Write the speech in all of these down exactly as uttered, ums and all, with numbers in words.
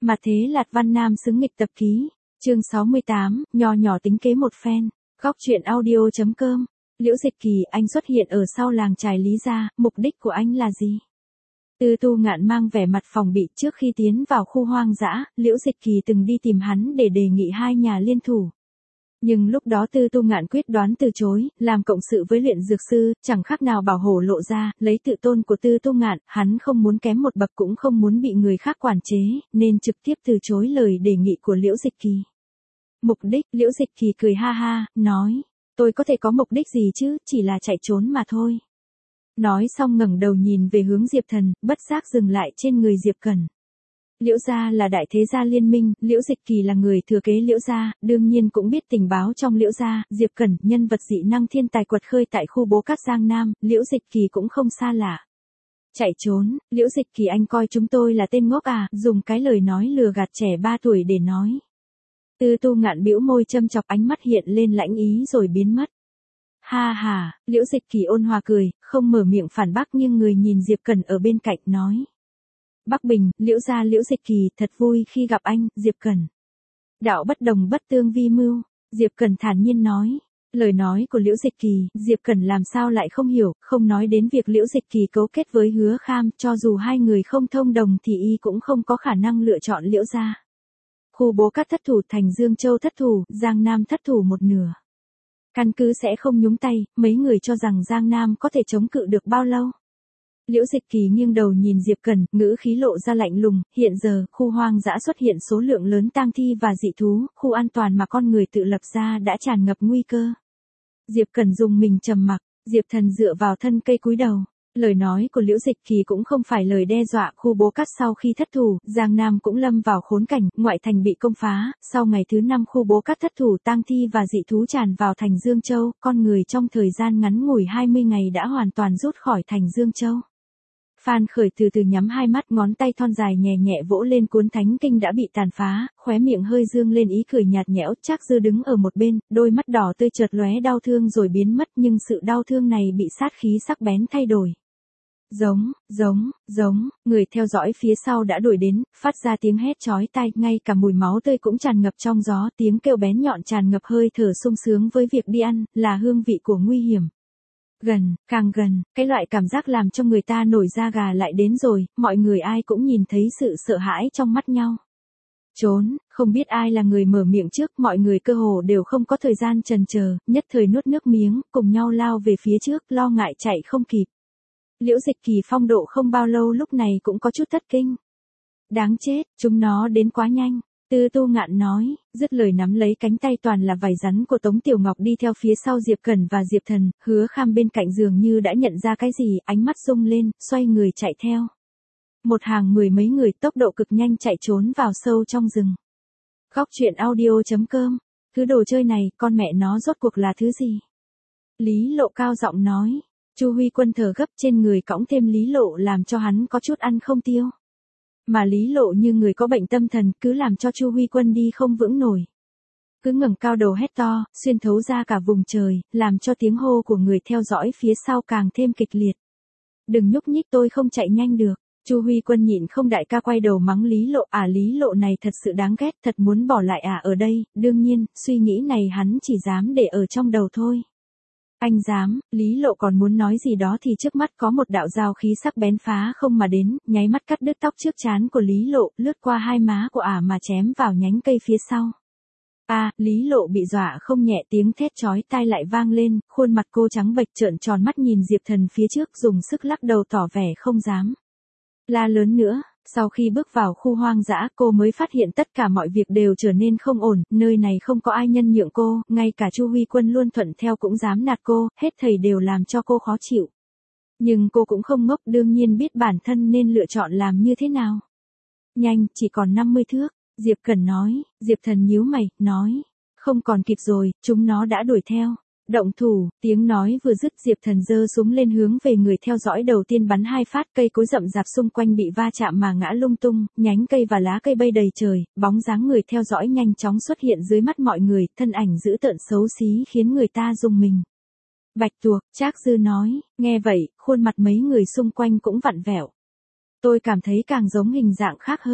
Mà thế Lạt Văn Nam xứng nghịch tập ký. Chương sáu mươi tám, nho nhỏ tính kế một phen. Góc truyện audio chấm com. Liễu Dịch Kỳ, anh xuất hiện ở sau làng trài Lý gia, mục đích của anh là gì? Tư Tu Ngạn mang vẻ mặt phòng bị. Trước khi tiến vào khu hoang dã, Liễu Dịch Kỳ từng đi tìm hắn để đề nghị hai nhà liên thủ. Nhưng lúc đó Tư Tu Ngạn quyết đoán từ chối, làm cộng sự với luyện dược sư, chẳng khác nào bảo hổ lộ ra, lấy tự tôn của Tư Tu Ngạn, hắn không muốn kém một bậc cũng không muốn bị người khác quản chế, nên trực tiếp từ chối lời đề nghị của Liễu Dịch Kỳ. Mục đích, Liễu Dịch Kỳ cười ha ha, nói, tôi có thể có mục đích gì chứ, chỉ là chạy trốn mà thôi. Nói xong ngẩng đầu nhìn về hướng Diệp Thần, bất giác dừng lại trên người Diệp Cẩn. Liễu gia là đại thế gia liên minh, Liễu Dịch Kỳ là người thừa kế Liễu gia, đương nhiên cũng biết tình báo trong Liễu gia, Diệp Cẩn, nhân vật dị năng thiên tài quật khơi tại khu Bố Cát Giang Nam, Liễu Dịch Kỳ cũng không xa lạ. Chạy trốn, Liễu Dịch Kỳ, anh coi chúng tôi là tên ngốc à, dùng cái lời nói lừa gạt trẻ ba tuổi để nói. Tư Tu Ngạn bĩu môi châm chọc, ánh mắt hiện lên lãnh ý rồi biến mất. Ha ha, Liễu Dịch Kỳ ôn hòa cười, không mở miệng phản bác nhưng người nhìn Diệp Cẩn ở bên cạnh nói. Bắc Bình, Liễu gia Liễu Dịch Kỳ, thật vui khi gặp anh, Diệp Cẩn. Đạo bất đồng bất tương vi mưu, Diệp Cẩn thản nhiên nói. Lời nói của Liễu Dịch Kỳ, Diệp Cẩn làm sao lại không hiểu, không nói đến việc Liễu Dịch Kỳ cấu kết với Hứa Kham, cho dù hai người không thông đồng thì y cũng không có khả năng lựa chọn Liễu gia. Khu Bố Cát thất thủ, thành Dương Châu thất thủ, Giang Nam thất thủ một nửa. Căn cứ sẽ không nhúng tay, mấy người cho rằng Giang Nam có thể chống cự được bao lâu? Liễu Dịch Kỳ nghiêng đầu nhìn Diệp Cẩn, ngữ khí lộ ra lạnh lùng, hiện giờ, khu hoang dã xuất hiện số lượng lớn tang thi và dị thú, khu an toàn mà con người tự lập ra đã tràn ngập nguy cơ. Diệp Cẩn dùng mình trầm mặc, Diệp Thần dựa vào thân cây cúi đầu. Lời nói của Liễu Dịch Kỳ cũng không phải lời đe dọa, khu Bố Cát sau khi thất thủ, Giang Nam cũng lâm vào khốn cảnh, ngoại thành bị công phá, sau ngày thứ năm khu Bố Cát thất thủ, tang thi và dị thú tràn vào thành Dương Châu, con người trong thời gian ngắn ngủi hai mươi ngày đã hoàn toàn rút khỏi thành Dương Châu. Phan Khởi từ từ nhắm hai mắt, ngón tay thon dài nhẹ nhẹ vỗ lên cuốn thánh kinh đã bị tàn phá, khóe miệng hơi dương lên ý cười nhạt nhẽo. Trác Dư đứng ở một bên, đôi mắt đỏ tươi chợt lóe đau thương rồi biến mất, nhưng sự đau thương này bị sát khí sắc bén thay đổi. Giống, giống, giống, người theo dõi phía sau đã đuổi đến, phát ra tiếng hét chói tai, ngay cả mùi máu tươi cũng tràn ngập trong gió, tiếng kêu bén nhọn tràn ngập hơi thở sung sướng với việc đi ăn, là hương vị của nguy hiểm. Gần, càng gần, cái loại cảm giác làm cho người ta nổi da gà lại đến rồi, mọi người ai cũng nhìn thấy sự sợ hãi trong mắt nhau. Trốn, không biết ai là người mở miệng trước, mọi người cơ hồ đều không có thời gian chần chờ, nhất thời nuốt nước miếng, cùng nhau lao về phía trước, lo ngại chạy không kịp. Liễu Dịch Kỳ phong độ không bao lâu lúc này cũng có chút thất kinh. Đáng chết, chúng nó đến quá nhanh. Tư Tu Ngạn nói, dứt lời nắm lấy cánh tay toàn là vảy rắn của Tống Tiểu Ngọc đi theo phía sau Diệp Cẩn và Diệp Thần, Hứa Kham bên cạnh dường như đã nhận ra cái gì, ánh mắt rung lên, xoay người chạy theo. Một hàng mười mấy người tốc độ cực nhanh chạy trốn vào sâu trong rừng. Góc truyện audio chấm com, thứ đồ chơi này, con mẹ nó rốt cuộc là thứ gì? Lý Lộ cao giọng nói, Chu Huy Quân thở gấp, trên người cõng thêm Lý Lộ làm cho hắn có chút ăn không tiêu. Mà Lý Lộ như người có bệnh tâm thần, cứ làm cho Chu Huy Quân đi không vững nổi. Cứ ngẩng cao đầu hét to, xuyên thấu ra cả vùng trời, làm cho tiếng hô của người theo dõi phía sau càng thêm kịch liệt. Đừng nhúc nhích, tôi không chạy nhanh được. Chu Huy Quân nhịn không, đại ca quay đầu mắng Lý Lộ, à Lý Lộ này thật sự đáng ghét, thật muốn bỏ lại à ở đây, đương nhiên, suy nghĩ này hắn chỉ dám để ở trong đầu thôi. Anh dám, Lý Lộ còn muốn nói gì đó thì trước mắt có một đạo dao khí sắc bén phá không mà đến, nháy mắt cắt đứt tóc trước trán của Lý Lộ, lướt qua hai má của ả mà chém vào nhánh cây phía sau. A, à, Lý Lộ bị dọa không nhẹ, tiếng thét chói tai lại vang lên, khuôn mặt cô trắng bệch trợn tròn mắt nhìn Diệp Thần phía trước, dùng sức lắc đầu tỏ vẻ không dám la lớn nữa. Sau khi bước vào khu hoang dã, cô mới phát hiện tất cả mọi việc đều trở nên không ổn, nơi này không có ai nhân nhượng cô, ngay cả Chu Huy Quân luôn thuận theo cũng dám nạt cô, hết thầy đều làm cho cô khó chịu. Nhưng cô cũng không ngốc, đương nhiên biết bản thân nên lựa chọn làm như thế nào. Nhanh, chỉ còn năm mươi thước, Diệp Cẩn nói. Diệp Thần nhíu mày, nói, không còn kịp rồi, chúng nó đã đuổi theo. Động thủ, tiếng nói vừa dứt, Diệp Thần giơ súng lên hướng về người theo dõi, đầu tiên bắn hai phát, cây cối rậm rạp xung quanh bị va chạm mà ngã lung tung, nhánh cây và lá cây bay đầy trời, bóng dáng người theo dõi nhanh chóng xuất hiện dưới mắt mọi người, thân ảnh dữ tợn xấu xí khiến người ta rùng mình. Bạch tuộc, Trác Dư nói, nghe vậy, khuôn mặt mấy người xung quanh cũng vặn vẹo. Tôi cảm thấy càng giống hình dạng khác hơn.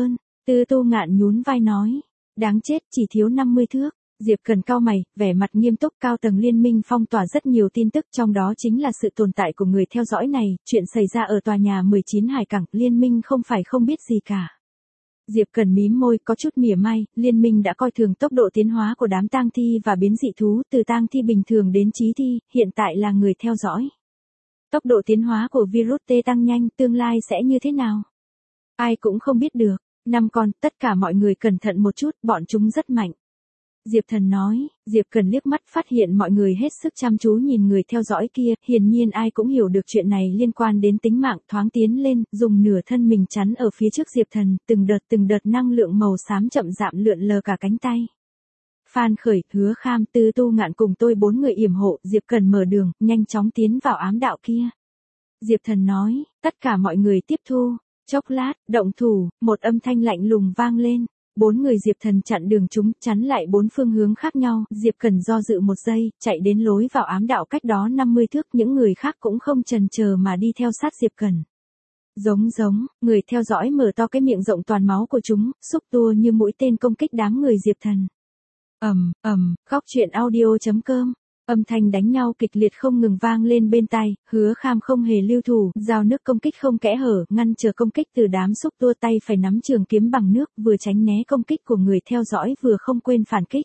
Tư Tu Ngạn nhún vai nói. Đáng chết, chỉ thiếu năm mươi thước. Diệp Cần cau mày, vẻ mặt nghiêm túc. Cao tầng liên minh phong tỏa rất nhiều tin tức, trong đó chính là sự tồn tại của người theo dõi này, chuyện xảy ra ở tòa nhà mười chín Hải Cảng, liên minh không phải không biết gì cả. Diệp Cần mím môi, có chút mỉa mai, liên minh đã coi thường tốc độ tiến hóa của đám tang thi và biến dị thú, từ tang thi bình thường đến chí thi, hiện tại là người theo dõi. Tốc độ tiến hóa của virus T tăng nhanh, tương lai sẽ như thế nào? Ai cũng không biết được. Năm con, tất cả mọi người cẩn thận một chút, bọn chúng rất mạnh. Diệp Thần nói. Diệp Cần liếc mắt phát hiện mọi người hết sức chăm chú nhìn người theo dõi kia, hiển nhiên ai cũng hiểu được chuyện này liên quan đến tính mạng, thoáng tiến lên, dùng nửa thân mình chắn ở phía trước Diệp Thần, từng đợt từng đợt năng lượng màu xám chậm rạm lượn lờ cả cánh tay. Phan Khởi, Hứa Kham, Tư Tu Ngạn cùng tôi bốn người yểm hộ, Diệp Cần mở đường, nhanh chóng tiến vào ám đạo kia. Diệp Thần nói, tất cả mọi người tiếp thu. Chốc lát, động thủ, một âm thanh lạnh lùng vang lên. Bốn người Diệp Thần chặn đường chúng, chắn lại bốn phương hướng khác nhau. Diệp Cần do dự một giây, chạy đến lối vào ám đạo cách đó năm mươi thước. Những người khác cũng không chần chờ mà đi theo sát Diệp Cần. Giống giống, người theo dõi mở to cái miệng rộng toàn máu của chúng, xúc tua như mũi tên công kích đám người Diệp Thần. Ầm, ầm, góc truyện audio chấm com. Âm thanh đánh nhau kịch liệt không ngừng vang lên bên tai, Hứa Kham không hề lưu thủ, dao nước công kích không kẽ hở, ngăn chờ công kích từ đám xúc tua, tay phải nắm trường kiếm bằng nước, vừa tránh né công kích của người theo dõi vừa không quên phản kích.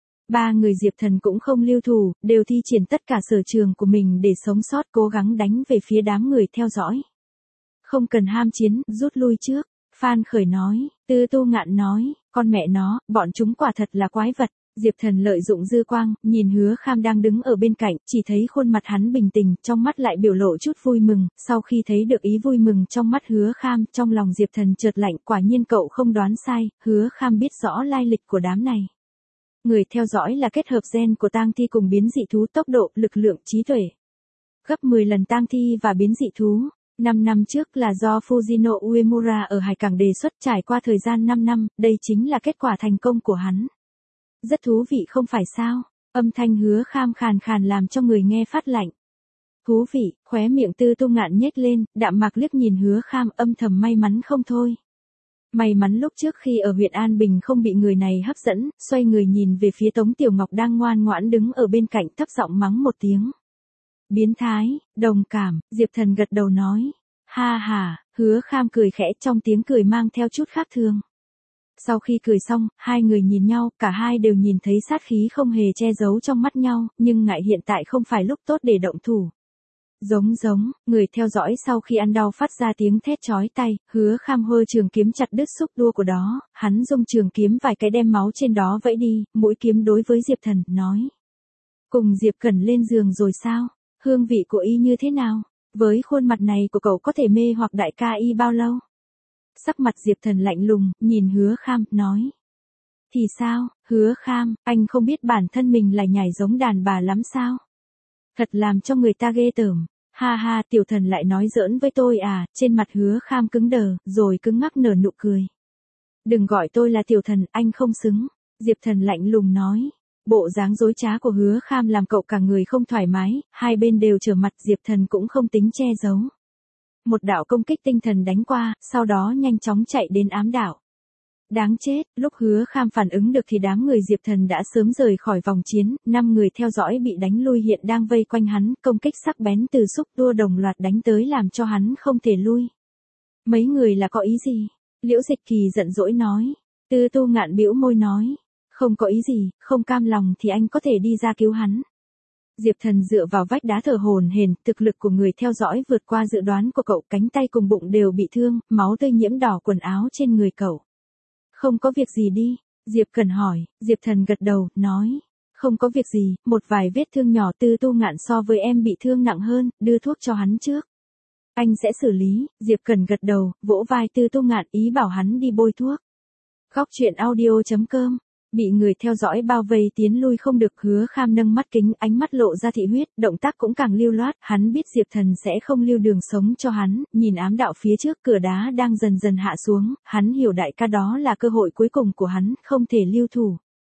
Ba người Diệp Thần cũng không lưu thủ, đều thi triển tất cả sở trường của mình để sống sót, cố gắng đánh về phía đám người theo dõi. Không cần ham chiến, rút lui trước. Phan Khởi nói. Tư Tu Ngạn nói, con mẹ nó, bọn chúng quả thật là quái vật. Diệp Thần lợi dụng dư quang, nhìn Hứa Kham đang đứng ở bên cạnh, chỉ thấy khuôn mặt hắn bình tĩnh, trong mắt lại biểu lộ chút vui mừng, sau khi thấy được ý vui mừng trong mắt Hứa Kham, trong lòng Diệp Thần chợt lạnh, quả nhiên cậu không đoán sai, Hứa Kham biết rõ lai lịch của đám này. Người theo dõi là kết hợp gen của tang thi cùng biến dị thú, tốc độ, lực lượng, trí tuệ. Gấp mười lần tang thi và biến dị thú. Năm năm trước là do Fujino Uemura ở Hải Cảng đề xuất, trải qua thời gian năm năm, đây chính là kết quả thành công của hắn. Rất thú vị không phải sao? Âm thanh Hứa Kham khàn khàn làm cho người nghe phát lạnh. Thú vị, khóe miệng Tư Tu Ngạn nhếch lên, đạm mạc liếc nhìn Hứa Kham, âm thầm may mắn không thôi. May mắn lúc trước khi ở huyện An Bình không bị người này hấp dẫn, xoay người nhìn về phía Tống Tiểu Ngọc đang ngoan ngoãn đứng ở bên cạnh, thấp giọng mắng một tiếng. Biến thái, đồng cảm, Diệp Thần gật đầu nói. Ha ha, Hứa Kham cười khẽ, trong tiếng cười mang theo chút khác thường. Sau khi cười xong, hai người nhìn nhau, cả hai đều nhìn thấy sát khí không hề che giấu trong mắt nhau, nhưng ngại hiện tại không phải lúc tốt để động thủ. Giống giống, người theo dõi sau khi ăn đau phát ra tiếng thét chói tai, Hứa Kham hơ trường kiếm chặt đứt xúc tua của đó, hắn dùng trường kiếm vài cái đem máu trên đó vẫy đi, mũi kiếm đối với Diệp Thần, nói. Cùng Diệp Cẩn lên giường rồi sao? Hương vị của y như thế nào? Với khuôn mặt này của cậu có thể mê hoặc đại ca y bao lâu? Sắc mặt Diệp Thần lạnh lùng, nhìn Hứa Kham, nói. Thì sao, Hứa Kham, anh không biết bản thân mình là nhảy giống đàn bà lắm sao? Thật làm cho người ta ghê tởm. Ha ha, Tiểu Thần lại nói giỡn với tôi à, trên mặt Hứa Kham cứng đờ, rồi cứng ngắc nở nụ cười. Đừng gọi tôi là Tiểu Thần, anh không xứng. Diệp Thần lạnh lùng nói. Bộ dáng dối trá của Hứa Kham làm cậu cả người không thoải mái, hai bên đều trở mặt, Diệp Thần cũng không tính che giấu. Một đạo công kích tinh thần đánh qua, sau đó nhanh chóng chạy đến ám đạo. Đáng chết, lúc Hứa Kham phản ứng được thì đám người Diệp Thần đã sớm rời khỏi vòng chiến, năm người theo dõi bị đánh lui hiện đang vây quanh hắn, công kích sắc bén từ xúc tua đồng loạt đánh tới làm cho hắn không thể lui. Mấy người là có ý gì? Liễu Dịch Kỳ giận dỗi nói. Tư Tu Ngạn bĩu môi nói. Không có ý gì, không cam lòng thì anh có thể đi ra cứu hắn. Diệp Thần dựa vào vách đá thở hổn hển, thực lực của người theo dõi vượt qua dự đoán của cậu, cánh tay cùng bụng đều bị thương, máu tươi nhiễm đỏ quần áo trên người cậu. Không có việc gì đi, Diệp Cần hỏi, Diệp Thần gật đầu, nói. Không có việc gì, một vài vết thương nhỏ. Tư Tu Ngạn so với em bị thương nặng hơn, đưa thuốc cho hắn trước. Anh sẽ xử lý, Diệp Cần gật đầu, vỗ vai Tư Tu Ngạn ý bảo hắn đi bôi thuốc. Góc truyện audio chấm com. Bị người theo dõi bao vây tiến lui không được, Hứa Kham nâng mắt kính, ánh mắt lộ ra thị huyết, động tác cũng càng lưu loát, hắn biết Diệp Thần sẽ không lưu đường sống cho hắn, nhìn ám đạo phía trước cửa đá đang dần dần hạ xuống, hắn hiểu đại ca đó là cơ hội cuối cùng của hắn, không thể lưu thủ.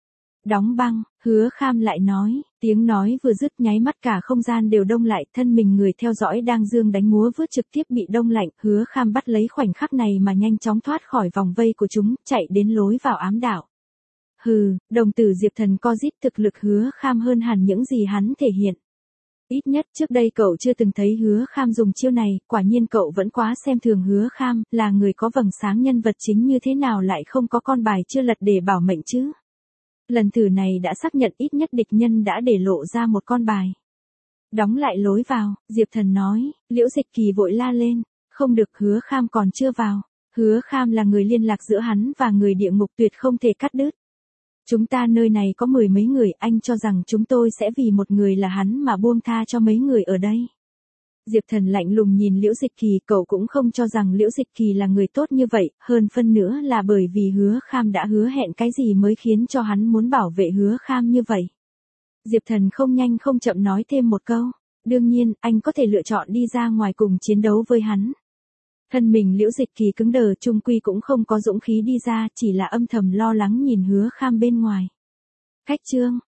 Đóng băng, Hứa Kham lại nói, tiếng nói vừa dứt nháy mắt cả không gian đều đông lại, thân mình người theo dõi đang dương đánh múa vớt trực tiếp bị đông lạnh, Hứa Kham bắt lấy khoảnh khắc này mà nhanh chóng thoát khỏi vòng vây của chúng, chạy đến lối vào ám đạo. Hừ, đồng tử Diệp Thần co rít, thực lực Hứa Kham hơn hẳn những gì hắn thể hiện. Ít nhất trước đây cậu chưa từng thấy Hứa Kham dùng chiêu này, quả nhiên cậu vẫn quá xem thường Hứa Kham, là người có vầng sáng nhân vật chính như thế nào lại không có con bài chưa lật để bảo mệnh chứ. Lần thử này đã xác nhận ít nhất địch nhân đã để lộ ra một con bài. Đóng lại lối vào, Diệp Thần nói, Liễu Dịch Kỳ vội la lên, không được, Hứa Kham còn chưa vào. Hứa Kham là người liên lạc giữa hắn và người địa ngục, tuyệt không thể cắt đứt. Chúng ta nơi này có mười mấy người, anh cho rằng chúng tôi sẽ vì một người là hắn mà buông tha cho mấy người ở đây. Diệp Thần lạnh lùng nhìn Liễu Dịch Kỳ, cậu cũng không cho rằng Liễu Dịch Kỳ là người tốt như vậy, hơn phân nữa là bởi vì Hứa Kham đã hứa hẹn cái gì mới khiến cho hắn muốn bảo vệ Hứa Kham như vậy. Diệp Thần không nhanh không chậm nói thêm một câu, đương nhiên, anh có thể lựa chọn đi ra ngoài cùng chiến đấu với hắn. Thân mình Liễu Dịch Kỳ cứng đờ, chung quy cũng không có dũng khí đi ra, chỉ là âm thầm lo lắng nhìn Hứa Kham bên ngoài. Khách trương,